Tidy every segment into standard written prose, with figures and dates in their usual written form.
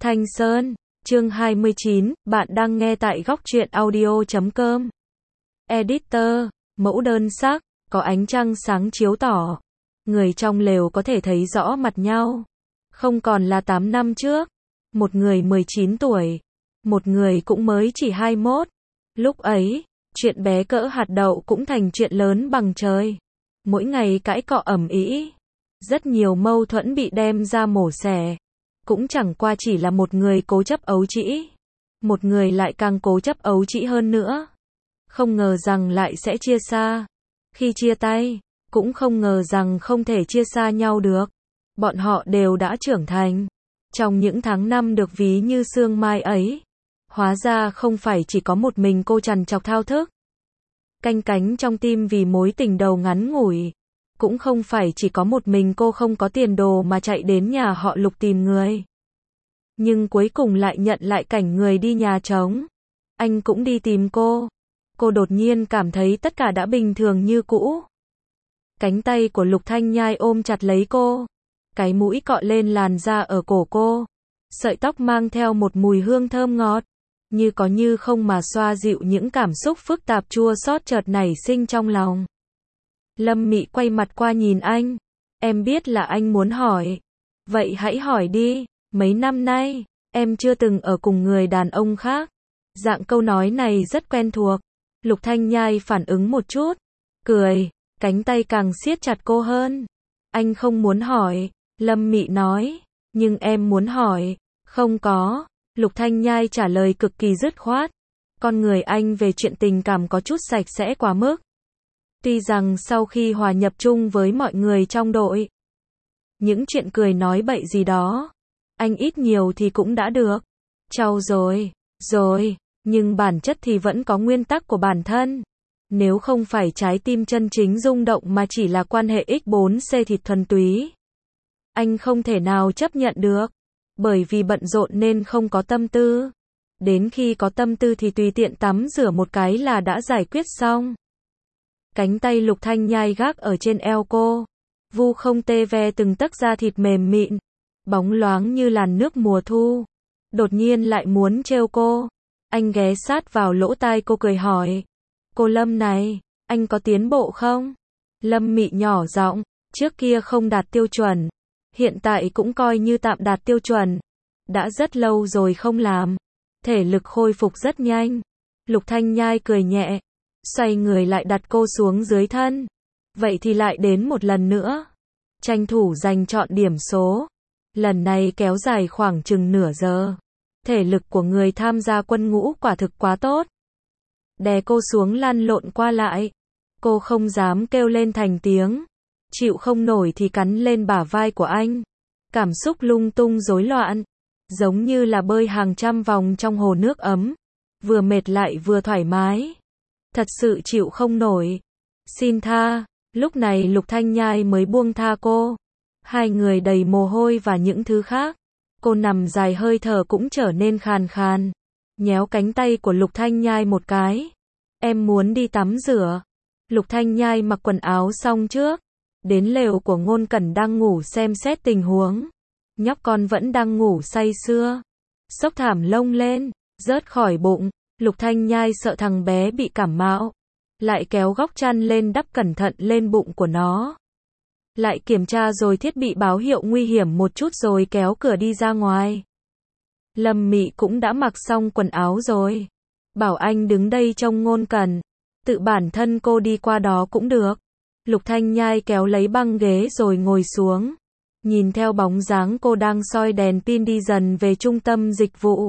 Thanh Sơn, chương 29, bạn đang nghe tại góc truyện audio.com. Editor, mẫu đơn sắc, có ánh trăng sáng chiếu tỏ. Người trong lều có thể thấy rõ mặt nhau. Không còn là 8 năm trước. Một người 19 tuổi. Một người cũng mới chỉ 21. Lúc ấy, chuyện bé cỡ hạt đậu cũng thành chuyện lớn bằng trời. Mỗi ngày cãi cọ ầm ĩ. Rất nhiều mâu thuẫn bị đem ra mổ xẻ. Cũng chẳng qua chỉ là một người cố chấp ấu trĩ. Một người lại càng cố chấp ấu trĩ hơn nữa. Không ngờ rằng lại sẽ chia xa. Khi chia tay, cũng không ngờ rằng không thể chia xa nhau được. Bọn họ đều đã trưởng thành. Trong những tháng năm được ví như sương mai ấy, hóa ra không phải chỉ có một mình cô trằn trọc thao thức. Canh cánh trong tim vì mối tình đầu ngắn ngủi. Cũng không phải chỉ có một mình cô không có tiền đồ mà chạy đến nhà họ Lục tìm người. Nhưng cuối cùng lại nhận lại cảnh người đi nhà trống. Anh cũng đi tìm cô. Cô đột nhiên cảm thấy tất cả đã bình thường như cũ. Cánh tay của Lục Thanh Nhai ôm chặt lấy cô. Cái mũi cọ lên làn da ở cổ cô. Sợi tóc mang theo một mùi hương thơm ngọt. Như có như không mà xoa dịu những cảm xúc phức tạp chua xót chợt nảy sinh trong lòng. Lâm Mị quay mặt qua nhìn anh. Em biết là anh muốn hỏi. Vậy hãy hỏi đi. Mấy năm nay, em chưa từng ở cùng người đàn ông khác. Dạng câu nói này rất quen thuộc. Lục Thanh Nhai phản ứng một chút. Cười. Cánh tay càng siết chặt cô hơn. Anh không muốn hỏi. Lâm Mị nói. Nhưng em muốn hỏi. Không có. Lục Thanh Nhai trả lời cực kỳ dứt khoát. Con người anh về chuyện tình cảm có chút sạch sẽ quá mức. Tuy rằng sau khi hòa nhập chung với mọi người trong đội, những chuyện cười nói bậy gì đó, anh ít nhiều thì cũng đã được trau dồi, nhưng bản chất thì vẫn có nguyên tắc của bản thân. Nếu không phải trái tim chân chính rung động mà chỉ là quan hệ X4C thịt thuần túy, anh không thể nào chấp nhận được. Bởi vì bận rộn nên không có tâm tư. Đến khi có tâm tư thì tùy tiện tắm rửa một cái là đã giải quyết xong. Cánh tay Lục Thanh Nhai gác ở trên eo cô. Vu không tê ve từng tấc da thịt mềm mịn. Bóng loáng như làn nước mùa thu. Đột nhiên lại muốn trêu cô. Anh ghé sát vào lỗ tai cô cười hỏi. Cô Lâm này, anh có tiến bộ không? Lâm Mị nhỏ giọng. Trước kia không đạt tiêu chuẩn. Hiện tại cũng coi như tạm đạt tiêu chuẩn. Đã rất lâu rồi không làm. Thể lực khôi phục rất nhanh. Lục Thanh Nhai cười nhẹ. Xoay người lại đặt cô xuống dưới thân. Vậy thì lại đến một lần nữa. Tranh thủ giành chọn điểm số. Lần này kéo dài khoảng chừng nửa giờ. Thể lực của người tham gia quân ngũ quả thực quá tốt. Đè cô xuống lăn lộn qua lại. Cô không dám kêu lên thành tiếng. Chịu không nổi thì cắn lên bả vai của anh. Cảm xúc lung tung rối loạn. Giống như là bơi hàng trăm vòng trong hồ nước ấm. Vừa mệt lại vừa thoải mái. Thật sự chịu không nổi. Xin tha. Lúc này Lục Thanh Nhai mới buông tha cô. Hai người đầy mồ hôi và những thứ khác. Cô nằm dài hơi thở cũng trở nên khàn khàn. Nhéo cánh tay của Lục Thanh Nhai một cái. Em muốn đi tắm rửa. Lục Thanh Nhai mặc quần áo xong trước. Đến lều của Ngôn Cẩn đang ngủ xem xét tình huống. Nhóc con vẫn đang ngủ say sưa. Xốc thảm lông lên. Rớt khỏi bụng. Lục Thanh Nhai sợ thằng bé bị cảm mạo. Lại kéo góc chăn lên đắp cẩn thận lên bụng của nó. Lại kiểm tra rồi thiết bị báo hiệu nguy hiểm một chút rồi kéo cửa đi ra ngoài. Lâm Mị cũng đã mặc xong quần áo rồi. Bảo anh đứng đây trông Ngôn Cẩn. Tự bản thân cô đi qua đó cũng được. Lục Thanh Nhai kéo lấy băng ghế rồi ngồi xuống. Nhìn theo bóng dáng cô đang soi đèn pin đi dần về trung tâm dịch vụ.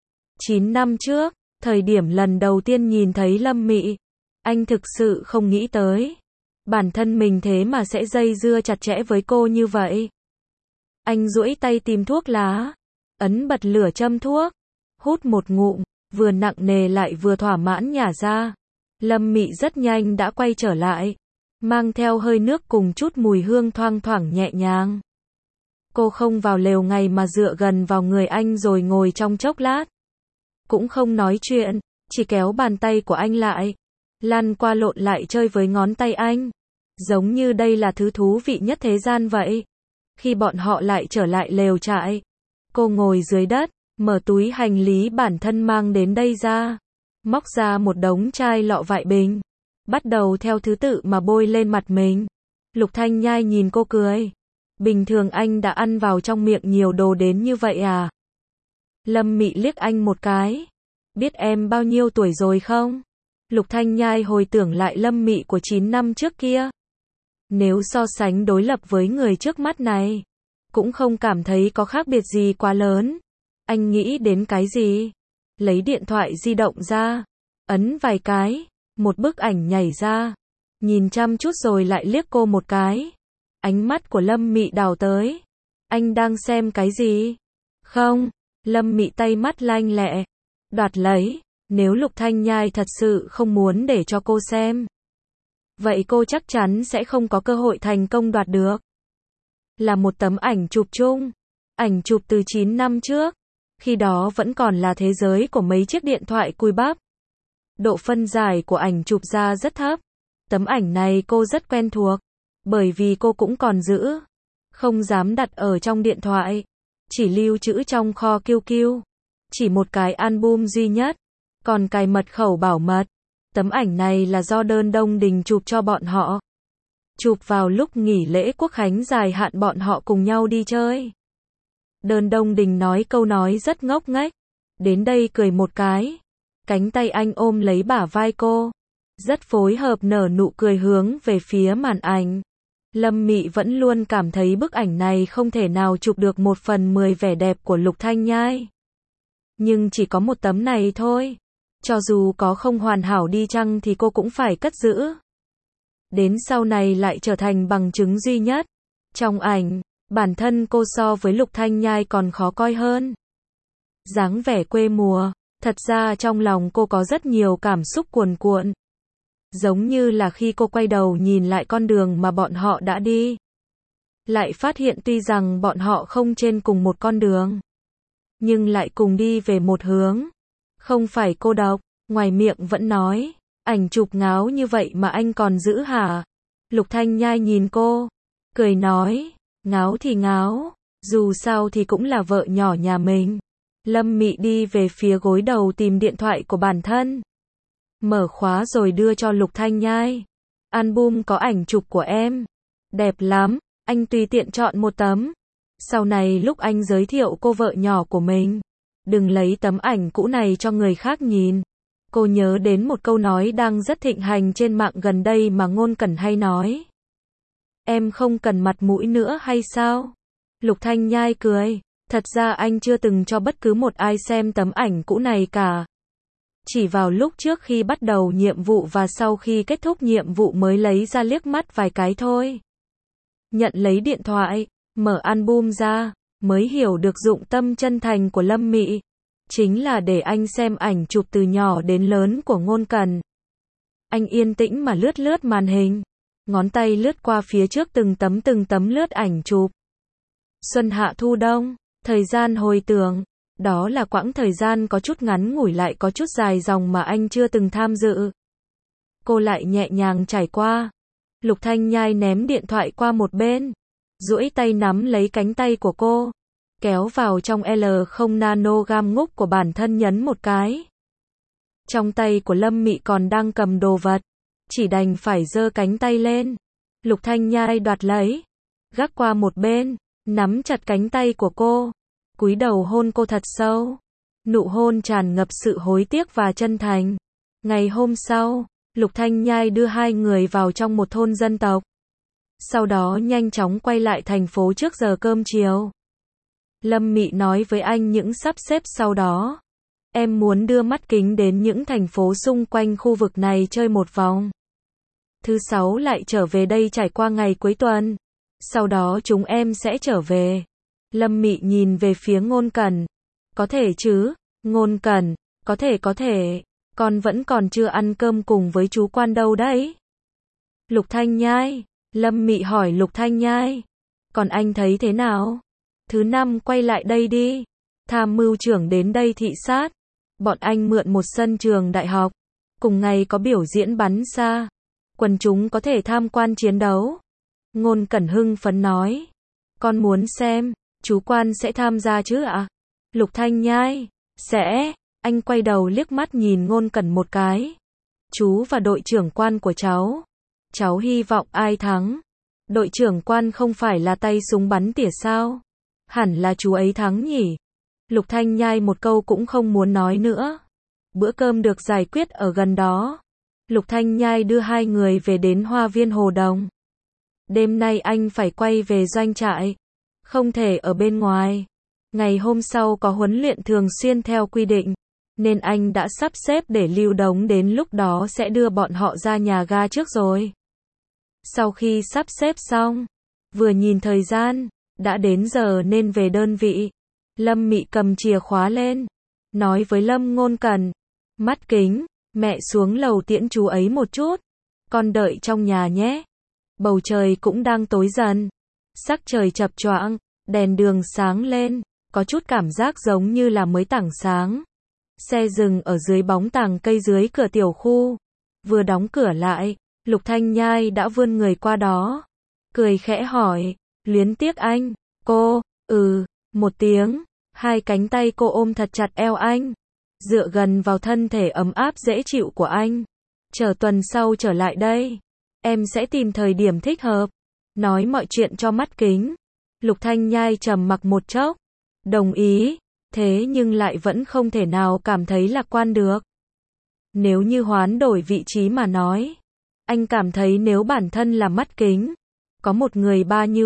9 năm trước, thời điểm lần đầu tiên nhìn thấy Lâm Mị, anh thực sự không nghĩ tới. Bản thân mình thế mà sẽ dây dưa chặt chẽ với cô như vậy. Anh duỗi tay tìm thuốc lá. Ấn bật lửa châm thuốc. Hút một ngụm, vừa nặng nề lại vừa thỏa mãn nhả ra. Lâm Mị rất nhanh đã quay trở lại. Mang theo hơi nước cùng chút mùi hương thoang thoảng nhẹ nhàng. Cô không vào lều ngày mà dựa gần vào người anh rồi ngồi trong chốc lát. Cũng không nói chuyện, chỉ kéo bàn tay của anh lại. Lăn qua lộn lại chơi với ngón tay anh. Giống như đây là thứ thú vị nhất thế gian vậy. Khi bọn họ lại trở lại lều trại. Cô ngồi dưới đất, mở túi hành lý bản thân mang đến đây ra, móc ra một đống chai lọ vại bình, bắt đầu theo thứ tự mà bôi lên mặt mình. Lục Thanh Nhai nhìn cô cười. Bình thường anh đã ăn vào trong miệng nhiều đồ đến như vậy à? Lâm Mị liếc anh một cái. Biết em bao nhiêu tuổi rồi không? Lục Thanh Nhai hồi tưởng lại Lâm Mị của 9 năm trước kia. Nếu so sánh đối lập với người trước mắt này, cũng không cảm thấy có khác biệt gì quá lớn. Anh nghĩ đến cái gì? Lấy điện thoại di động ra, ấn vài cái, một bức ảnh nhảy ra. Nhìn chăm chút rồi lại liếc cô một cái. Ánh mắt của Lâm Mị đảo tới. Anh đang xem cái gì? Không, Lâm Mị tay mắt lanh lẹ, đoạt lấy. Nếu Lục Thanh Nhai thật sự không muốn để cho cô xem, vậy cô chắc chắn sẽ không có cơ hội thành công đoạt được. Là một tấm ảnh chụp chung. Ảnh chụp từ 9 năm trước. Khi đó vẫn còn là thế giới của mấy chiếc điện thoại cùi bắp. Độ phân giải của ảnh chụp ra rất thấp. Tấm ảnh này cô rất quen thuộc, bởi vì cô cũng còn giữ. Không dám đặt ở trong điện thoại, chỉ lưu trữ trong kho QQ. Chỉ một cái album duy nhất, còn cài mật khẩu bảo mật. Tấm ảnh này là do Đơn Đông Đình chụp cho bọn họ. Chụp vào lúc nghỉ lễ Quốc khánh dài hạn bọn họ cùng nhau đi chơi. Đơn Đông Đình nói câu nói rất ngốc nghếch. Đến đây cười một cái. Cánh tay anh ôm lấy bả vai cô. Rất phối hợp nở nụ cười hướng về phía màn ảnh. Lâm Mị vẫn luôn cảm thấy bức ảnh này không thể nào chụp được 1/10 vẻ đẹp của Lục Thanh Nhai. Nhưng chỉ có một tấm này thôi. Cho dù có không hoàn hảo đi chăng thì cô cũng phải cất giữ. Đến sau này lại trở thành bằng chứng duy nhất. Trong ảnh, bản thân cô so với Lục Thanh Nhai còn khó coi hơn. Dáng vẻ quê mùa, thật ra trong lòng cô có rất nhiều cảm xúc cuồn cuộn. Giống như là khi cô quay đầu nhìn lại con đường mà bọn họ đã đi. Lại phát hiện tuy rằng bọn họ không trên cùng một con đường, nhưng lại cùng đi về một hướng. Không phải cô độc, ngoài miệng vẫn nói, ảnh chụp ngáo như vậy mà anh còn giữ hả? Lục Thanh Nhai nhìn cô, cười nói, ngáo thì ngáo, dù sao thì cũng là vợ nhỏ nhà mình. Lâm Mị đi về phía gối đầu tìm điện thoại của bản thân. Mở khóa rồi đưa cho Lục Thanh Nhai. Album có ảnh chụp của em. Đẹp lắm, anh tùy tiện chọn một tấm. Sau này lúc anh giới thiệu cô vợ nhỏ của mình, đừng lấy tấm ảnh cũ này cho người khác nhìn. Cô nhớ đến một câu nói đang rất thịnh hành trên mạng gần đây mà Ngôn Cẩn hay nói. Em không cần mặt mũi nữa hay sao? Lục Thanh Nhai cười. Thật ra anh chưa từng cho bất cứ một ai xem tấm ảnh cũ này cả. Chỉ vào lúc trước khi bắt đầu nhiệm vụ và sau khi kết thúc nhiệm vụ mới lấy ra liếc mắt vài cái thôi. Nhận lấy điện thoại, mở album ra, mới hiểu được dụng tâm chân thành của Lâm Mị. Chính là để anh xem ảnh chụp từ nhỏ đến lớn của Ngôn Cẩn. Anh yên tĩnh mà lướt lướt màn hình. Ngón tay lướt qua phía trước từng tấm lướt ảnh chụp. Xuân hạ thu đông, thời gian hồi tưởng. Đó là quãng thời gian có chút ngắn ngủi lại có chút dài dòng mà anh chưa từng tham dự. Cô lại nhẹ nhàng trải qua. Lục Thanh Nhai ném điện thoại qua một bên, duỗi tay nắm lấy cánh tay của cô, kéo vào trong L0 nanogram ngúc của bản thân nhấn một cái. Trong tay của Lâm Mị còn đang cầm đồ vật, chỉ đành phải giơ cánh tay lên. Lục Thanh Nhai đoạt lấy, gác qua một bên, nắm chặt cánh tay của cô, cúi đầu hôn cô thật sâu. Nụ hôn tràn ngập sự hối tiếc và chân thành. Ngày hôm sau, Lục Thanh Nhai đưa hai người vào trong một thôn dân tộc. Sau đó nhanh chóng quay lại thành phố trước giờ cơm chiều. Lâm Mị nói với anh những sắp xếp sau đó. Em muốn đưa mắt kính đến những thành phố xung quanh khu vực này chơi một vòng. Thứ Sáu lại trở về đây trải qua ngày cuối tuần. Sau đó chúng em sẽ trở về. Lâm Mị nhìn về phía Ngôn Cẩn. Có thể chứ, Ngôn Cẩn, có thể. Con vẫn còn chưa ăn cơm cùng với chú Quan đâu đấy. Lục Thanh Nhai. Lâm Mị hỏi Lục Thanh Nhai. Còn anh thấy thế nào? Thứ Năm quay lại đây đi. Tham mưu trưởng đến đây thị sát. Bọn anh mượn một sân trường đại học. Cùng ngày có biểu diễn bắn xa. Quần chúng có thể tham quan chiến đấu. Ngôn Cẩn hưng phấn nói. Con muốn xem, chú Quan sẽ tham gia chứ ạ? Lục Thanh Nhai, sẽ, anh quay đầu liếc mắt nhìn Ngôn Cẩn một cái. Chú và đội trưởng quan của cháu hy vọng ai thắng? Đội trưởng quan không phải là tay súng bắn tỉa sao? Hẳn là chú ấy thắng nhỉ? Lục Thanh Nhai một câu cũng không muốn nói nữa. Bữa cơm được giải quyết ở gần đó. Lục Thanh Nhai đưa hai người về đến Hoa viên Hồ Đồng. Đêm nay anh phải quay về doanh trại, không thể ở bên ngoài. Ngày hôm sau có huấn luyện thường xuyên theo quy định, nên anh đã sắp xếp để Lưu Đống đến lúc đó sẽ đưa bọn họ ra nhà ga trước rồi. Sau khi sắp xếp xong, vừa nhìn thời gian, đã đến giờ nên về đơn vị. Lâm Mị cầm chìa khóa lên, nói với Lâm Ngôn Cẩn, Mắt Kính, mẹ xuống lầu tiễn chú ấy một chút, con đợi trong nhà nhé. Bầu trời cũng đang tối dần, sắc trời chập choạng, đèn đường sáng lên, có chút cảm giác giống như là mới tảng sáng. Xe dừng ở dưới bóng tàng cây dưới cửa tiểu khu. Vừa đóng cửa lại, Lục Thanh Nhai đã vươn người qua đó, cười khẽ hỏi, luyến tiếc anh, cô, một tiếng, hai cánh tay cô ôm thật chặt eo anh, dựa gần vào thân thể ấm áp dễ chịu của anh. Chờ tuần sau trở lại đây, em sẽ tìm thời điểm thích hợp, nói mọi chuyện cho Mắt Kính. Lục Thanh Nhai trầm mặc một chốc, đồng ý, thế nhưng lại vẫn không thể nào cảm thấy lạc quan được. Nếu như hoán đổi vị trí mà nói, anh cảm thấy nếu bản thân là Mắt Kính, có một người ba như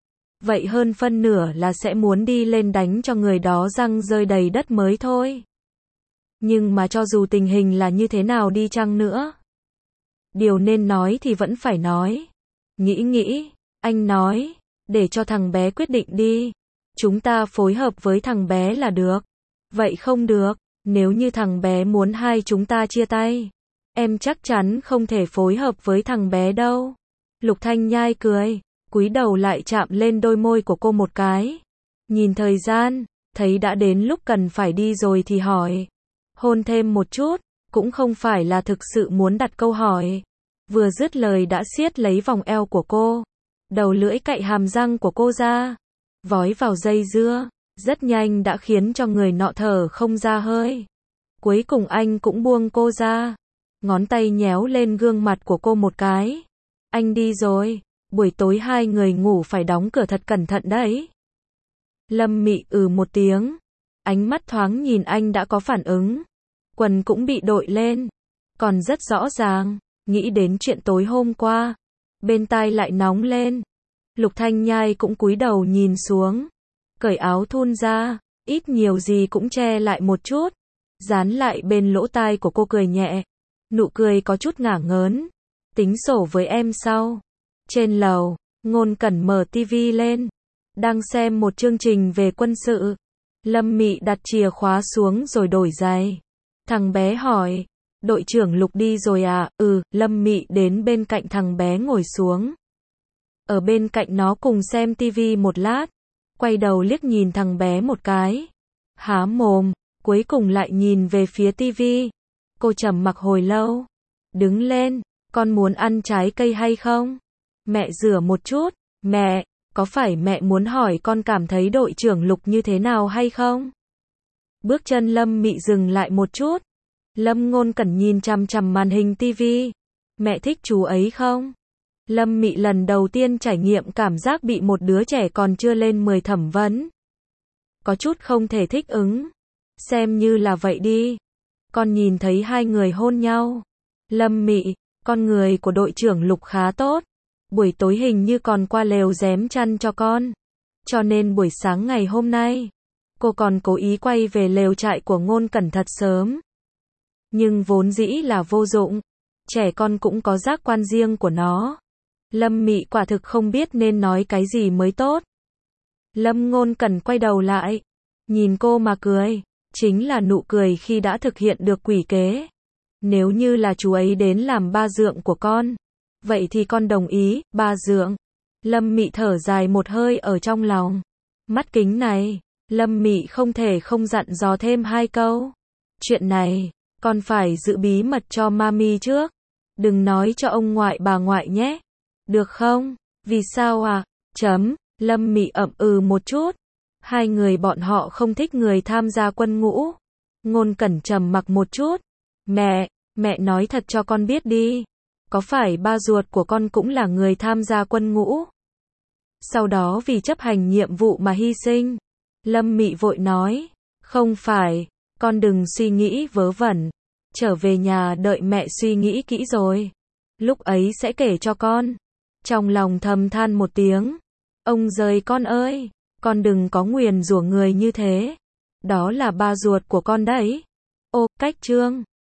vậy hơn phân nửa là sẽ muốn đi lên đánh cho người đó răng rơi đầy đất mới thôi. Nhưng mà cho dù tình hình là như thế nào đi chăng nữa, điều nên nói thì vẫn phải nói. Nghĩ, anh nói, để cho thằng bé quyết định đi. Chúng ta phối hợp với thằng bé là được. Vậy không được, nếu như thằng bé muốn hai chúng ta chia tay, em chắc chắn không thể phối hợp với thằng bé đâu. Lục Thanh Nhai cười, cúi đầu lại chạm lên đôi môi của cô một cái. Nhìn thời gian, thấy đã đến lúc cần phải đi rồi thì hỏi. Hôn thêm một chút, cũng không phải là thực sự muốn đặt câu hỏi. Vừa dứt lời đã siết lấy vòng eo của cô. Đầu lưỡi cạy hàm răng của cô ra, vói vào dây dưa, rất nhanh đã khiến cho người nọ thở không ra hơi. Cuối cùng anh cũng buông cô ra, ngón tay nhéo lên gương mặt của cô một cái. Anh đi rồi, buổi tối hai người ngủ phải đóng cửa thật cẩn thận đấy. Lâm Mị một tiếng, ánh mắt thoáng nhìn anh đã có phản ứng, quần cũng bị đội lên, còn rất rõ ràng, nghĩ đến chuyện tối hôm qua, bên tai lại nóng lên. Lục Thanh Nhai cũng cúi đầu nhìn xuống, cởi áo thun ra, ít nhiều gì cũng che lại một chút, dán lại bên lỗ tai của cô cười nhẹ, nụ cười có chút ngả ngớn. Tính sổ với em sau. Trên lầu, Ngôn Cẩn mở tivi lên, đang xem một chương trình về quân sự. Lâm Mị đặt chìa khóa xuống rồi đổi giày. Thằng bé hỏi, đội trưởng Lục đi rồi à? Lâm Mị đến bên cạnh thằng bé ngồi xuống. Ở bên cạnh nó cùng xem tivi một lát, quay đầu liếc nhìn thằng bé một cái, há mồm, cuối cùng lại nhìn về phía tivi. Cô trầm mặc hồi lâu, đứng lên, con muốn ăn trái cây hay không? Mẹ rửa một chút. Mẹ, có phải mẹ muốn hỏi con cảm thấy đội trưởng Lục như thế nào hay không? Bước chân Lâm Mị dừng lại một chút. Lâm Ngôn Cẩn nhìn chằm chằm màn hình tivi. Mẹ thích chú ấy không? Lâm Mị lần đầu tiên trải nghiệm cảm giác bị một đứa trẻ còn chưa lên 10 thẩm vấn. Có chút không thể thích ứng. Xem như là vậy đi. Con nhìn thấy hai người hôn nhau. Lâm Mị, con người của đội trưởng Lục khá tốt. Buổi tối hình như còn qua lều rém chăn cho con. Cho nên buổi sáng ngày hôm nay, cô còn cố ý quay về lều trại của Ngôn Cẩn thật sớm. Nhưng vốn dĩ là vô dụng. Trẻ con cũng có giác quan riêng của nó. Lâm Mị quả thực không biết nên nói cái gì mới tốt. Lâm Ngôn Cẩn quay đầu lại, nhìn cô mà cười. Chính là nụ cười khi đã thực hiện được quỷ kế. Nếu như là chú ấy đến làm ba dượng của con, vậy thì con đồng ý, ba dượng. Lâm Mị thở dài một hơi ở trong lòng. Mắt Kính này, Lâm Mị không thể không dặn dò thêm hai câu. Chuyện này, con phải giữ bí mật cho mami trước. Đừng nói cho ông ngoại bà ngoại nhé. Được không? Vì sao à? Lâm Mị ậm một chút. Hai người bọn họ không thích người tham gia quân ngũ. Ngôn Cẩn trầm mặc một chút. Mẹ nói thật cho con biết đi. Có phải ba ruột của con cũng là người tham gia quân ngũ? Sau đó vì chấp hành nhiệm vụ mà hy sinh. Lâm Mị vội nói. Không phải, con đừng suy nghĩ vớ vẩn. Trở về nhà đợi mẹ suy nghĩ kỹ rồi. Lúc ấy sẽ kể cho con. Trong lòng thầm than một tiếng. Ông giời con ơi, con đừng có nguyền rủa người như thế. Đó là ba ruột của con đấy. Ô, cách chương.